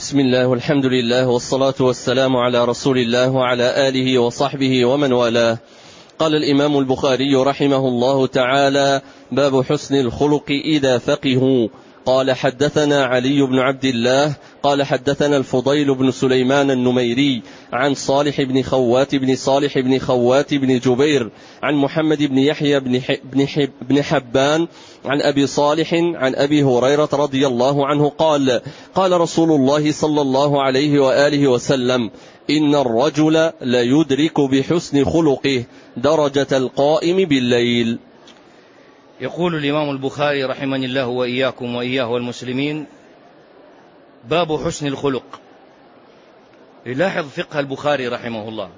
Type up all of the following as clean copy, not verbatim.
بسم الله والحمد لله والصلاة والسلام على رسول الله وعلى آله وصحبه ومن والاه. قال الإمام البخاري رحمه الله تعالى: باب حسن الخلق إذا فقهوا. قال: حدثنا علي بن عبد الله قال حدثنا الفضيل بن سليمان النميري عن صالح بن خوات بن جبير عن محمد بن يحيى بن حبان عن أبي صالح عن أبي هريرة رضي الله عنه قال: قال رسول الله صلى الله عليه وآله وسلم: إن الرجل ليدرك بحسن خلقه درجة القائم بالليل. يقول الإمام البخاري رحمه الله وإياكم وإياه والمسلمين: باب حسن الخلق. يلاحظ فقه البخاري رحمه الله،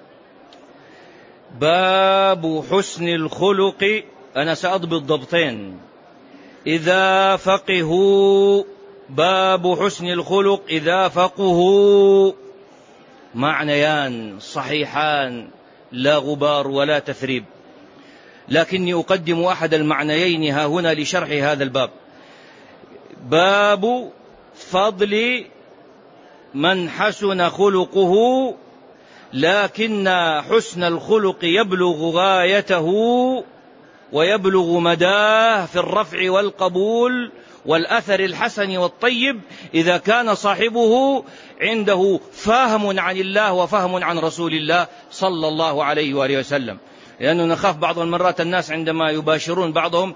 باب حسن الخلق. أنا سأضبط ضبطين: إذا فقهوا، باب حسن الخلق إذا فقهوا، معنيان صحيحان لا غبار ولا تثريب، لكني أقدم أحد المعنيين ها هنا لشرح هذا الباب. باب فضل من حسن خلقه، لكن حسن الخلق يبلغ غايته ويبلغ مداه في الرفع والقبول والأثر الحسن والطيب إذا كان صاحبه عنده فهم عن الله وفهم عن رسول الله صلى الله عليه وآله وسلم. لأنه نخاف بعض المرات الناس عندما يباشرون بعضهم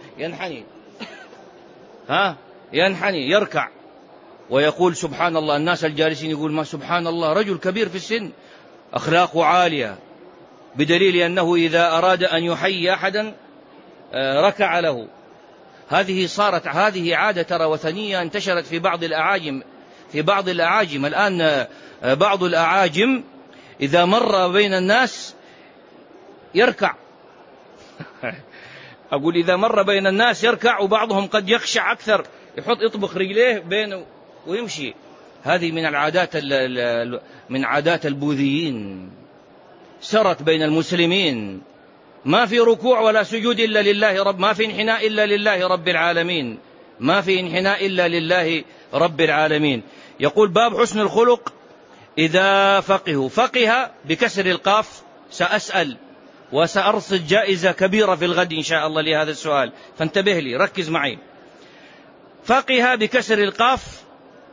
ينحني يركع ويقول سبحان الله. الناس الجالسين يقول ما سبحان الله، رجل كبير في السن أخلاقه عالية، بدليل أنه إذا أراد أن يحيي أحدا ركع له. هذه عادة ترى وثنية انتشرت في بعض الأعاجم الآن. بعض الأعاجم إذا مر بين الناس يركع أقول إذا مر بين الناس يركع، وبعضهم قد يخشع أكثر، يطبخ رجليه بينه ويمشي. هذه من عادات البوذيين، سرت بين المسلمين. ما في ركوع ولا سجود إلا لله رب، ما في انحناء إلا لله رب العالمين، ما في انحناء إلا لله رب العالمين. يقول باب حسن الخلق إذا فقهوا. فقه بكسر القاف، سأسأل وسأرصد جائزة كبيرة في الغد إن شاء الله لهذا السؤال، فانتبه لي، ركز معي. فقه بكسر القاف،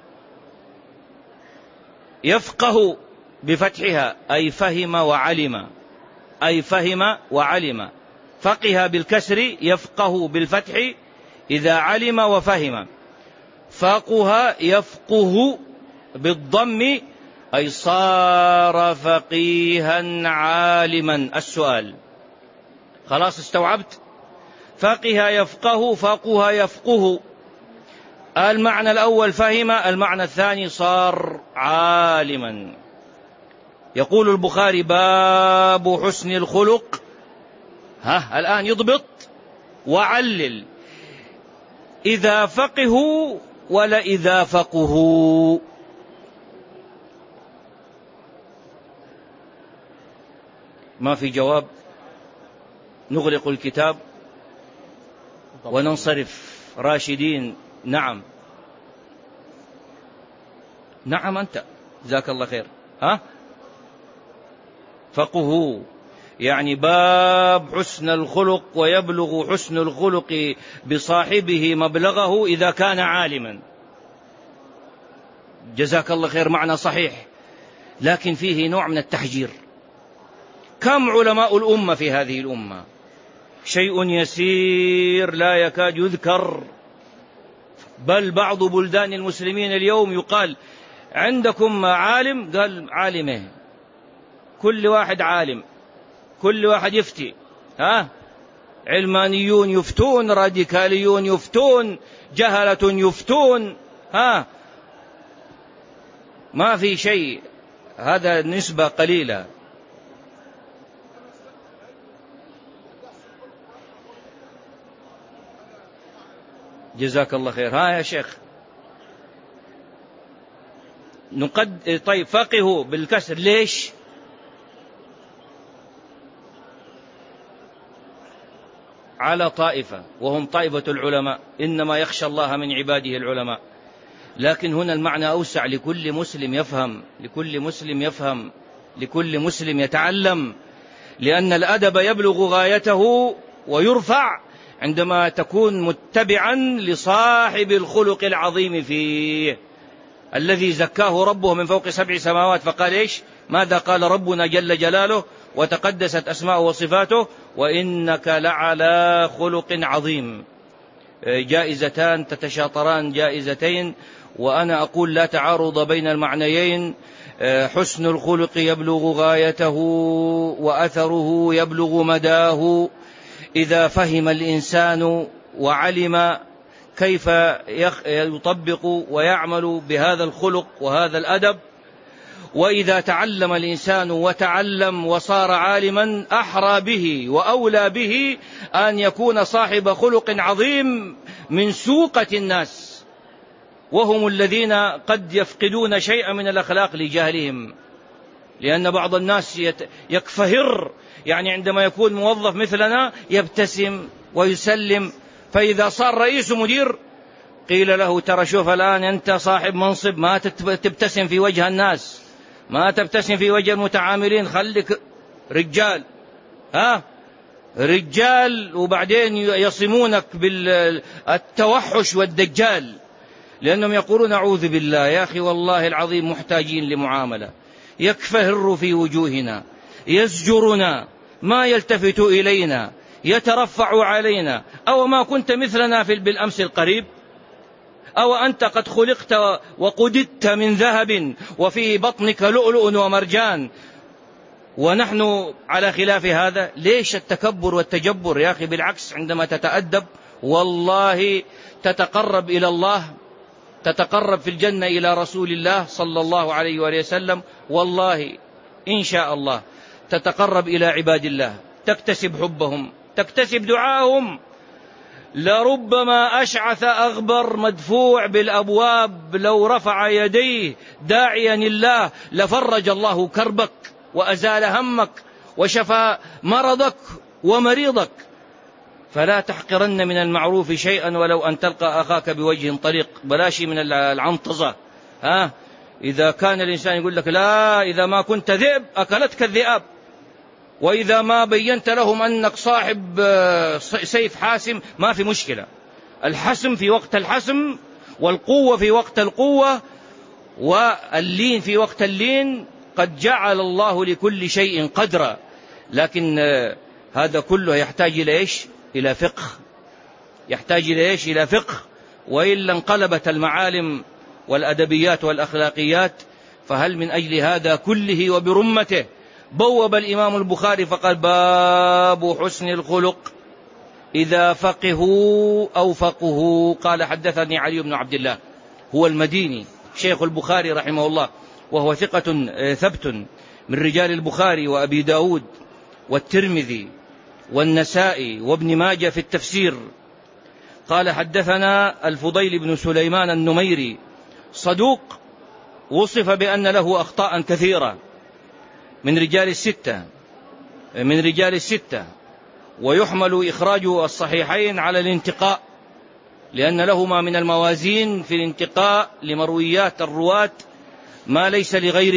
يفقه بفتحها أي فهم وعلم، أي فهم وعلم. فقه بالكسر، يفقه بالفتح إذا علم وفهم. فقه يفقه بالضم أي صار فقيها عالما. السؤال خلاص استوعبت؟ فقه يفقه، فقه يفقه. المعنى الأول فهم، المعنى الثاني صار عالما. يقول البخاري باب حسن الخلق. الآن يضبط وعلل: إذا فقهوا ولا إذا فقهوا؟ ما في جواب، نغلق الكتاب وننصرف راشدين. نعم أنت جزاك الله خير. فقهوا يعني باب حسن الخلق، ويبلغ حسن الخلق بصاحبه مبلغه إذا كان عالما. جزاك الله خير، معنى صحيح، لكن فيه نوع من التحجير. كم علماء الأمة في هذه الأمة؟ شيء يسير لا يكاد يذكر. بل بعض بلدان المسلمين اليوم يقال عندكم عالم، قال عالمه، كل واحد عالم، كل واحد يفتي. علمانيون يفتون، راديكاليون يفتون، جهلة يفتون. ما في شيء، هذا نسبة قليلة. جزاك الله خير. يا شيخ طيب فقهوا بالكسر ليش؟ على طائفة، وهم طائفة العلماء، إنما يخشى الله من عباده العلماء. لكن هنا المعنى أوسع، لكل مسلم يفهم، لكل مسلم يفهم، لكل مسلم يتعلم، لأن الأدب يبلغ غايته ويرفع عندما تكون متبعا لصاحب الخلق العظيم فيه، الذي زكاه ربه من فوق 7 سماوات. فقال إيش؟ ماذا قال ربنا جل جلاله وتقدست أسماؤه وصفاته؟ وإنك لعلى خلق عظيم. جائزتان تتشاطران، جائزتين، وأنا أقول لا تعارض بين المعنيين. حسن الخلق يبلغ غايته وأثره يبلغ مداه إذا فهم الإنسان وعلم كيف يطبق ويعمل بهذا الخلق وهذا الأدب. وإذا تعلم الإنسان وتعلم وصار عالما أحرى به وأولى به أن يكون صاحب خلق عظيم من سوقة الناس، وهم الذين قد يفقدون شيئا من الأخلاق لجهلهم. لأن بعض الناس يكفهر، يعني عندما يكون موظف مثلنا يبتسم ويسلم، فإذا صار رئيس مدير قيل له ترى شوف الآن أنت صاحب منصب، ما تبتسم في وجه الناس، ما تبتسم في وجه المتعاملين، خليك رجال، رجال. وبعدين يصمونك بالتوحش والدجال، لأنهم يقولون أعوذ بالله يا أخي والله العظيم محتاجين لمعاملة. يكفهر في وجوهنا، يزجرنا، ما يلتفت إلينا، يترفع علينا. أو ما كنت مثلنا بالأمس القريب؟ أو أنت قد خلقت وقددت من ذهب وفي بطنك لؤلؤ ومرجان ونحن على خلاف هذا؟ ليش التكبر والتجبر يا أخي؟ بالعكس، عندما تتأدب والله تتقرب إلى الله، تتقرب في الجنة إلى رسول الله صلى الله عليه وآله وسلم، والله إن شاء الله تتقرب إلى عباد الله، تكتسب حبهم، تكتسب دعاهم. لربما أشعث أغبر مدفوع بالأبواب لو رفع يديه داعيا الله لفرج الله كربك وأزال همك وشفى مرضك ومريضك. فلا تحقرن من المعروف شيئا ولو أن تلقى أخاك بوجه طليق. بلاشي من العنطزة. إذا كان الإنسان يقول لك لا، إذا ما كنت ذئب أكلتك الذئاب، وإذا ما بينت لهم أنك صاحب سيف حاسم ما في مشكلة. الحسم في وقت الحسم، والقوة في وقت القوة، واللين في وقت اللين. قد جعل الله لكل شيء قدرا، لكن هذا كله يحتاج إلى إيش؟ إلى فقه. يحتاج إلى إيش؟ إلى فقه. وإلا انقلبت المعالم والأدبيات والأخلاقيات. فهل من أجل هذا كله وبرمته بوب الإمام البخاري فقال باب حسن الخلق إذا فقهوا أو فقهوا. قال حدثني علي بن عبد الله، هو المديني شيخ البخاري رحمه الله، وهو ثقة ثبت من رجال البخاري وأبي داود والترمذي والنسائي وابن ماجه في التفسير. قال حدثنا الفضيل بن سليمان النميري، صدوق وصف بأن له أخطاء كثيرة، من رجال الستة، ويحمل إخراج الصحيحين على الانتقاء، لأن لهما من الموازين في الانتقاء لمرويات الرواة ما ليس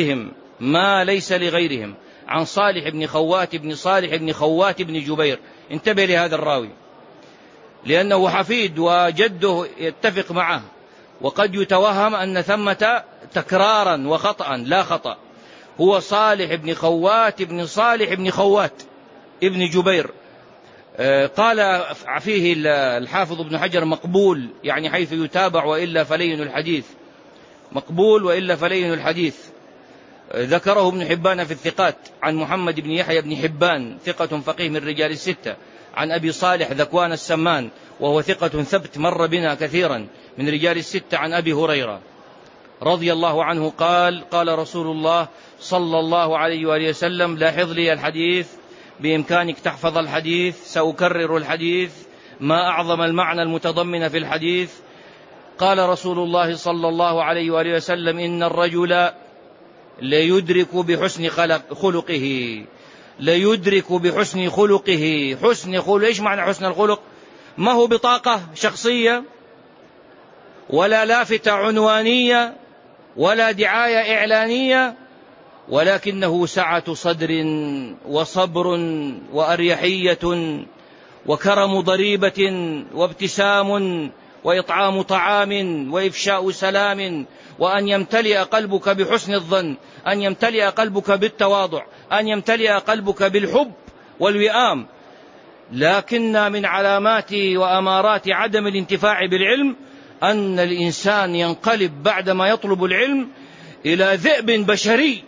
لغيرهم. عن صالح بن خوات بن صالح بن خوات بن جبير. انتبه لهذا الراوي، لأنه حفيد وجده يتفق معه، وقد يتوهم أن ثمة تكرارا وخطأ، لا خطأ. هو صالح بن خوات بن صالح بن خوات ابن جبير. قال فيه الحافظ ابن حجر مقبول، يعني حيث يتابع وإلا فلين الحديث، مقبول وإلا فلين الحديث. ذكره ابن حبان في الثقات عن محمد بن يحيى بن حبان، ثقة فقيه من رجال الستة، عن أبي صالح ذكوان السمان، وهو ثقة ثبت مر بنا كثيرا من رجال الستة، عن أبي هريرة رضي الله عنه قال قال رسول الله صلى الله عليه وآله وسلم: لاحظ لي الحديث، بإمكانك تحفظ الحديث، سأكرر الحديث، ما أعظم المعنى المتضمن في الحديث. قال رسول الله صلى الله عليه وآله وسلم: إن الرجل ليدرك بحسن خلقه، ليدرك بحسن خلقه. حسن خلق، إيش معنى حسن الخلق؟ ما هو بطاقة شخصية ولا لافتة عنوانية ولا دعاية إعلانية، ولكنه سعة صدر وصبر وأريحية وكرم ضريبة وابتسام وإطعام طعام وإفشاء سلام، وأن يمتلئ قلبك بحسن الظن، أن يمتلئ قلبك بالتواضع، أن يمتلئ قلبك بالحب والوئام. لكن من علامات وأمارات عدم الانتفاع بالعلم أن الإنسان ينقلب بعدما يطلب العلم إلى ذئب بشري،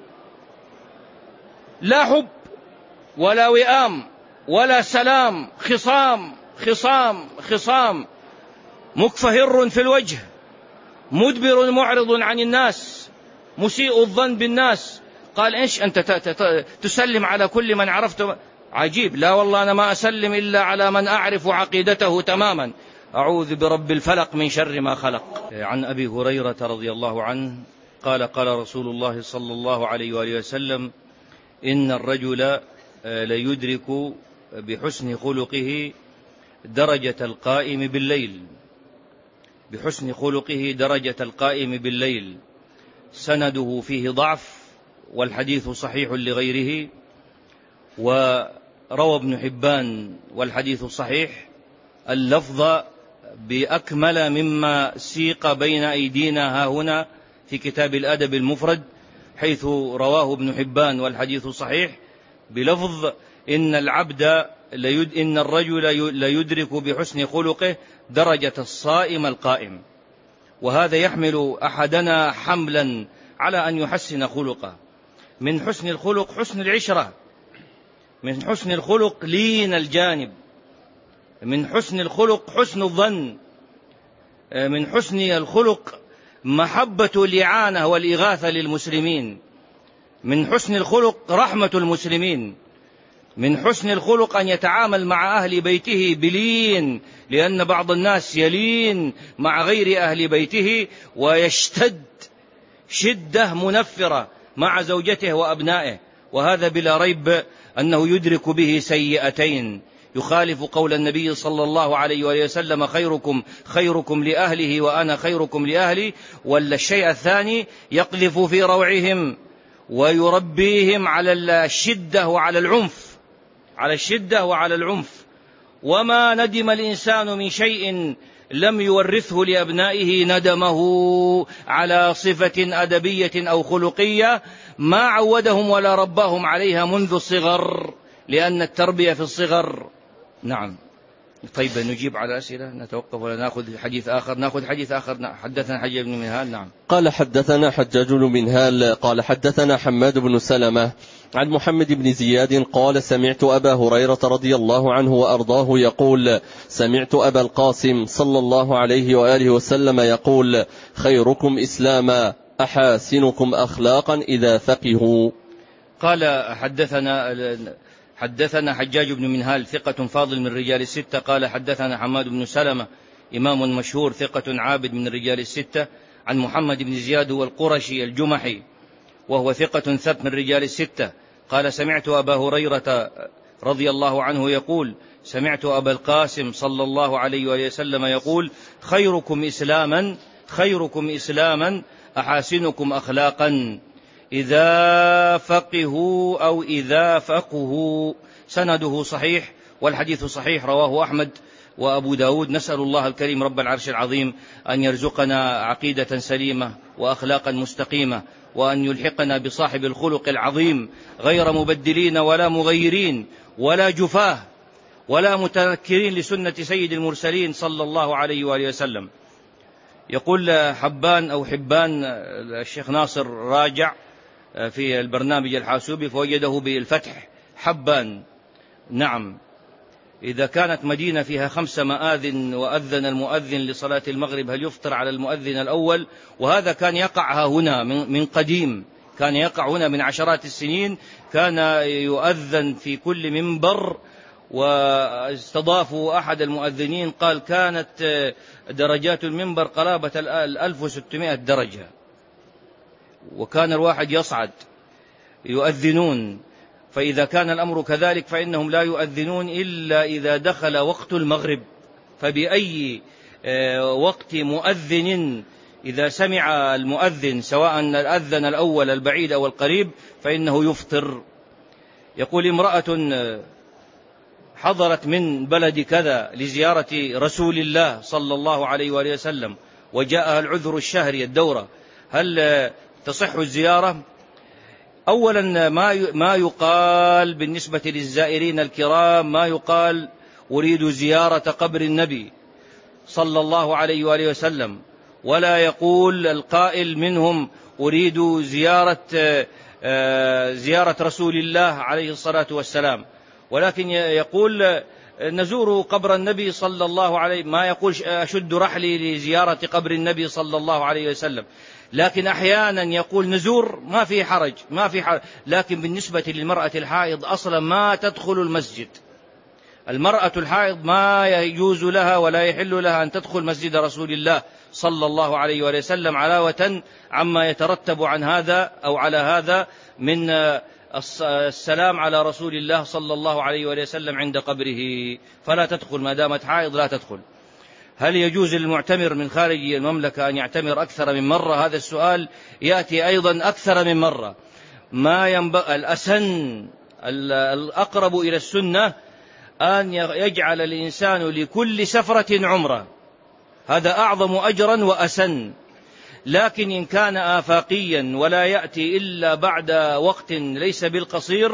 لا حب ولا وئام ولا سلام، خصام خصام خصام، مكفهر في الوجه، مدبر معرض عن الناس، مسيء الظن بالناس. قال إيش أنت تسلم على كل من عرفته؟ عجيب، لا والله أنا ما أسلم إلا على من أعرف عقيدته تماما، أعوذ برب الفلق من شر ما خلق. عن أبي هريرة رضي الله عنه قال قال رسول الله صلى الله عليه وآله وسلم: إن الرجل ليدرك بحسن خلقه درجة القائم بالليل، بحسن خلقه درجة القائم بالليل. سنده فيه ضعف والحديث صحيح لغيره، وروى ابن حبان والحديث صحيح اللفظ بأكمل مما سيق بين أيدينا هاهنا في كتاب الأدب المفرد، حيث رواه ابن حبان والحديث صحيح بلفظ: إن الرجل ليدرك بحسن خلقه درجة الصائم القائم. وهذا يحمل أحدنا حملا على أن يحسن خلقه. من حسن الخلق حسن العشرة، من حسن الخلق لين الجانب، من حسن الخلق حسن الظن، من حسن الخلق محبة الإعانة والإغاثة للمسلمين، من حسن الخلق رحمة المسلمين، من حسن الخلق أن يتعامل مع أهل بيته بلين، لأن بعض الناس يلين مع غير أهل بيته ويشتد شدة منفرة مع زوجته وأبنائه، وهذا بلا ريب أنه يدرك به سيئتين، يخالف قول النبي صلى الله عليه وآله وسلم: خيركم لأهله وأنا خيركم لأهلي. ولا الشيء الثاني يقذف في روعهم ويربيهم على الشدة وعلى العنف، على الشدة وعلى العنف. وما ندم الإنسان من شيء لم يورثه لأبنائه ندمه على صفة أدبية أو خلقية ما عودهم ولا رباهم عليها منذ الصغر، لأن التربية في الصغر. نعم. طيب نجيب على أسئلة، نتوقف ولا نأخذ حديث آخر؟ نأخذ حديث آخر. حدثنا حجاج بن منهال. نعم. قال حدثنا حجاج بن منهال قال حدثنا حماد بن سلمة عن محمد بن زياد قال: سمعت أبا هريرة رضي الله عنه وأرضاه يقول: سمعت أبا القاسم صلى الله عليه وآله وسلم يقول: خيركم إسلاما أحاسنكم أخلاقا إذا فقهوا. قال حدثنا حجاج بن منهال ثقة فاضل من رجال الستة. قال حدثنا حماد بن سلمة إمام مشهور ثقة عابد من رجال الستة، عن محمد بن زياد والقرشي الجمحي وهو ثقة ثبت من رجال الستة. قال: سمعت أبا هريرة رضي الله عنه يقول: سمعت أبا القاسم صلى الله عليه وسلم يقول: خيركم إسلاما أحاسنكم أخلاقا إذا فقهوا أو إذا فقهوا. سنده صحيح والحديث صحيح، رواه أحمد وأبو داود. نسأل الله الكريم رب العرش العظيم أن يرزقنا عقيدة سليمة وأخلاقا مستقيمة، وأن يلحقنا بصاحب الخلق العظيم غير مبدلين ولا مغيرين ولا جفاه ولا متنكرين لسنة سيد المرسلين صلى الله عليه وآله وسلم. يقول حبان أو حبان، الشيخ ناصر راجع في البرنامج الحاسوبي فوجده بالفتح حبان. نعم. إذا كانت مدينة فيها 5 مآذن وأذن المؤذن لصلاة المغرب، هل يفطر على المؤذن الأول؟ وهذا كان يقع هنا من قديم، كان يقع هنا من عشرات السنين، كان يؤذن في كل منبر. واستضافوا أحد المؤذنين قال: كانت درجات المنبر قرابة 1600 درجة، وكان الواحد يصعد يؤذنون. فإذا كان الأمر كذلك فإنهم لا يؤذنون إلا إذا دخل وقت المغرب. فبأي وقت مؤذن، إذا سمع المؤذن سواء الأذن الأول البعيد أو القريب فإنه يفطر. يقول امرأة حضرت من بلد كذا لزيارة رسول الله صلى الله عليه وآله وسلم وجاءها العذر الشهري الدورة، هل تصح الزيارة؟ أولا ما يقال بالنسبة للزائرين الكرام، ما يقال أريد زيارة قبر النبي صلى الله عليه وآله وسلم، ولا يقول القائل منهم أريد زيارة رسول الله عليه الصلاة والسلام، ولكن يقول نزور قبر النبي صلى الله عليه، ما يقول أشد رحلي لزيارة قبر النبي صلى الله عليه وسلم. لكن أحيانا يقول نزور، ما في حرج. لكن بالنسبة للمرأة الحائض أصلا ما تدخل المسجد. المرأة الحائض ما يجوز لها ولا يحل لها أن تدخل مسجد رسول الله صلى الله عليه وسلم، علاوة عما يترتب عن هذا أو على هذا من السلام على رسول الله صلى الله عليه وسلم عند قبره، فلا تدخل ما دامت حائض، لا تدخل. هل يجوز للمعتمر من خارج المملكة أن يعتمر أكثر من مرة؟ هذا السؤال يأتي أيضا أكثر من مرة. ما ينبغي الأسن الأقرب إلى السنة أن يجعل الإنسان لكل سفرة عمرة، هذا أعظم أجرا وأسن. لكن إن كان آفاقيا ولا يأتي إلا بعد وقت ليس بالقصير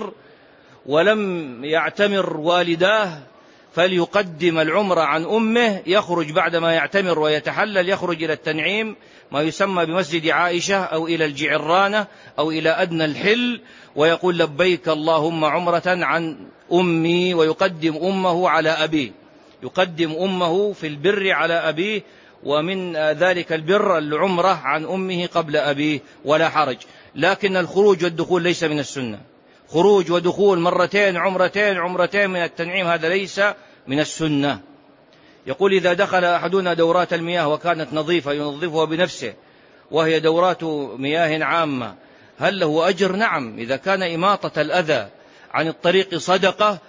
ولم يعتمر والداه فليقدم العمرة عن أمه، يخرج بعدما يعتمر ويتحلل يخرج إلى التنعيم ما يسمى بمسجد عائشة أو إلى الجعرانة أو إلى أدنى الحل، ويقول لبيك اللهم عمرة عن أمي، ويقدم أمه على أبيه، يقدم أمه في البر على أبيه، ومن ذلك البر العمرة عن أمه قبل أبيه ولا حرج. لكن الخروج والدخول ليس من السنة، خروج ودخول مرتين عمرتين من التنعيم هذا ليس من السنة. يقول إذا دخل أحدنا دورات المياه وكانت نظيفة ينظفها بنفسه وهي دورات مياه عامة هل له أجر؟ نعم، إذا كان إماطة الأذى عن الطريق صدقة،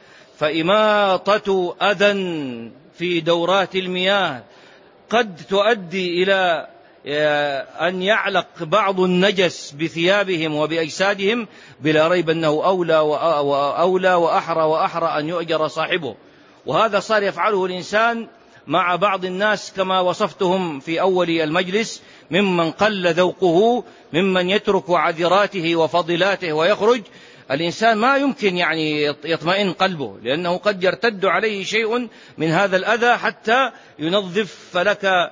فإماطة أذى في دورات المياه قد تؤدي إلى أن يعلق بعض النجس بثيابهم وبأجسادهم، بلا ريب أنه أولى وأحرى أن يؤجر صاحبه. وهذا صار يفعله الإنسان مع بعض الناس كما وصفتهم في أول المجلس، ممن قل ذوقه، ممن يترك عذراته وفضلاته ويخرج. الإنسان ما يمكن يعني يطمئن قلبه، لأنه قد يرتد عليه شيء من هذا الأذى حتى ينظف، فلك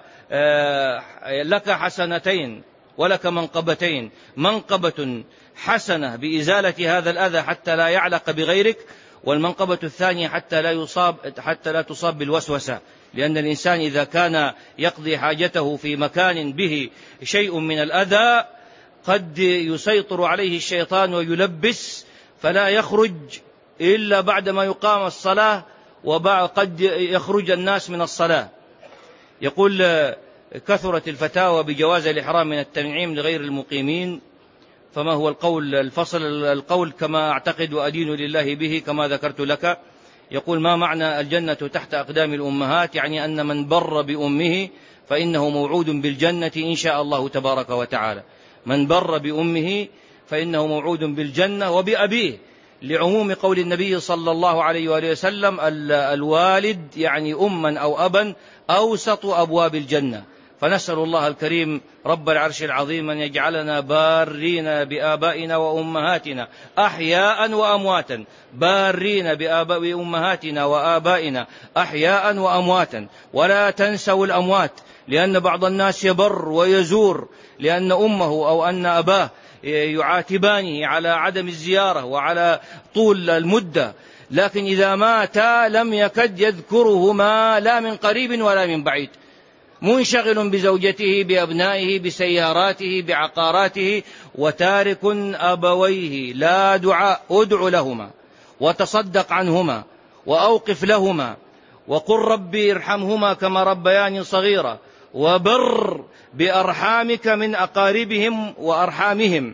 لك حسنتين لا منقبتين، منقبة حسنة بإزالة هذا الأذى حتى لا يعلق بغيرك، والمنقبة الثانية حتى لا تصاب بالوسوسة، لأن الإنسان إذا كان يقضي حاجته في مكان به شيء من الأذى قد يسيطر عليه الشيطان ويلبس، فلا يخرج إلا بعدما يقام الصلاة، وقد يخرج الناس من الصلاة. يقول كثرت الفتاوى بجواز الإحرام من التنعيم لغير المقيمين، فما هو القول الفصل؟ القول كما أعتقد وأدين لله به كما ذكرت لك. يقول ما معنى الجنة تحت أقدام الأمهات؟ يعني أن من بر بأمه فإنه موعود بالجنة إن شاء الله تبارك وتعالى، من بر بأمه فإنه موعود بالجنة وبأبيه، لعموم قول النبي صلى الله عليه وآله وسلم الوالد يعني أما أو أبا أوسط أبواب الجنة. فنسأل الله الكريم رب العرش العظيم أن يجعلنا بارين بآبائنا وأمهاتنا أحياء وأمواتا، بارين بأمهاتنا وآبائنا أحياء وأمواتا، ولا تنسوا الأموات، لأن بعض الناس يبر ويزور لأن أمه أو أن أباه يعاتبانه على عدم الزيارة وعلى طول المدة، لكن إذا مات لم يكد يذكرهما لا من قريب ولا من بعيد، منشغل بزوجته بأبنائه بسياراته بعقاراته، وتارك أبويه لا دعاء. ادع لهما وتصدق عنهما وأوقف لهما وقل ربي ارحمهما كما ربياني صغيرا، وبر بأرحامك من أقاربهم وأرحامهم،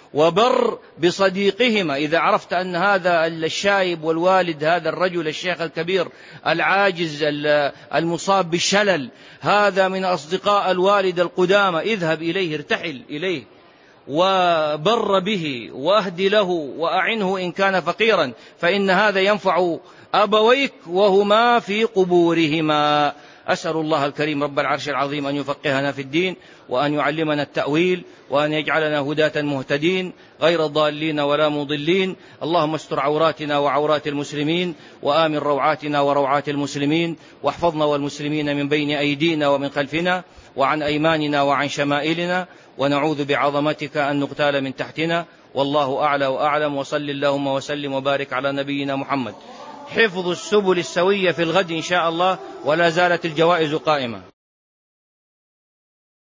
وبر بصديقهما. إذا عرفت أن هذا الشايب والوالد، هذا الرجل الشيخ الكبير العاجز المصاب بالشلل، هذا من أصدقاء الوالد القدامى، اذهب إليه، ارتحل إليه وبر به واهد له وأعنه إن كان فقيرا، فإن هذا ينفع أبويك وهما في قبورهما. أسأل الله الكريم رب العرش العظيم أن يفقهنا في الدين، وأن يعلمنا التأويل، وأن يجعلنا هداة مهتدين غير ضالين ولا مضلين. اللهم استر عوراتنا وعورات المسلمين، وآمن روعاتنا وروعات المسلمين، واحفظنا والمسلمين من بين أيدينا ومن خلفنا وعن أيماننا وعن شمائلنا، ونعوذ بعظمتك أن نغتال من تحتنا. والله أعلى وأعلم، وصل اللهم وسلم وبارك على نبينا محمد. حفظ السبل السوية في الغد إن شاء الله، ولا زالت الجوائز قائمة.